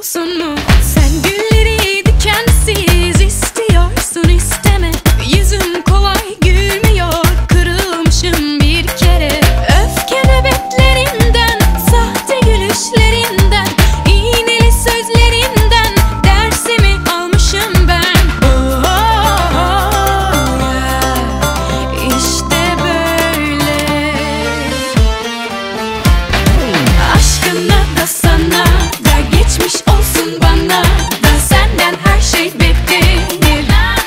olsun mu? Sen gülleri dikensiz istiyorsun, isteme. Yüzüm kolay gülmüyor, kırılmışım bir kere. Öfke nöbetlerinden, sahte gülüşlerinden, iğneli sözlerinden dersimi almışım ben. Oh, oh, oh, yeah. İşte böyle. Aşkına da sana da geçmiş olsun, bana da senden her şey beklenir.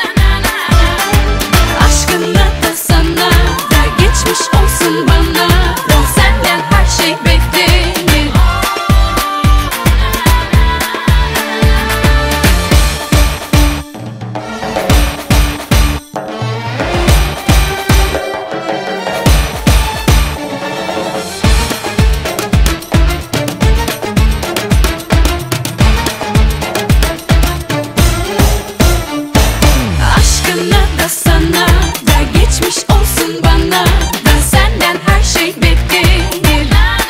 Aşkına da sana da geçmiş olsun, bana da senden her şey beklenir. Aşkına da sana da geçmiş olsun, bana da senden her şey beklenir.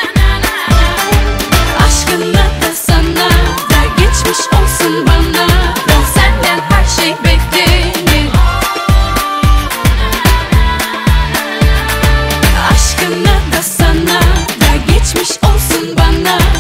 Aşkına da sana da geçmiş olsun, bana da senden her şey beklenir. Aşkına da sana da geçmiş olsun, bana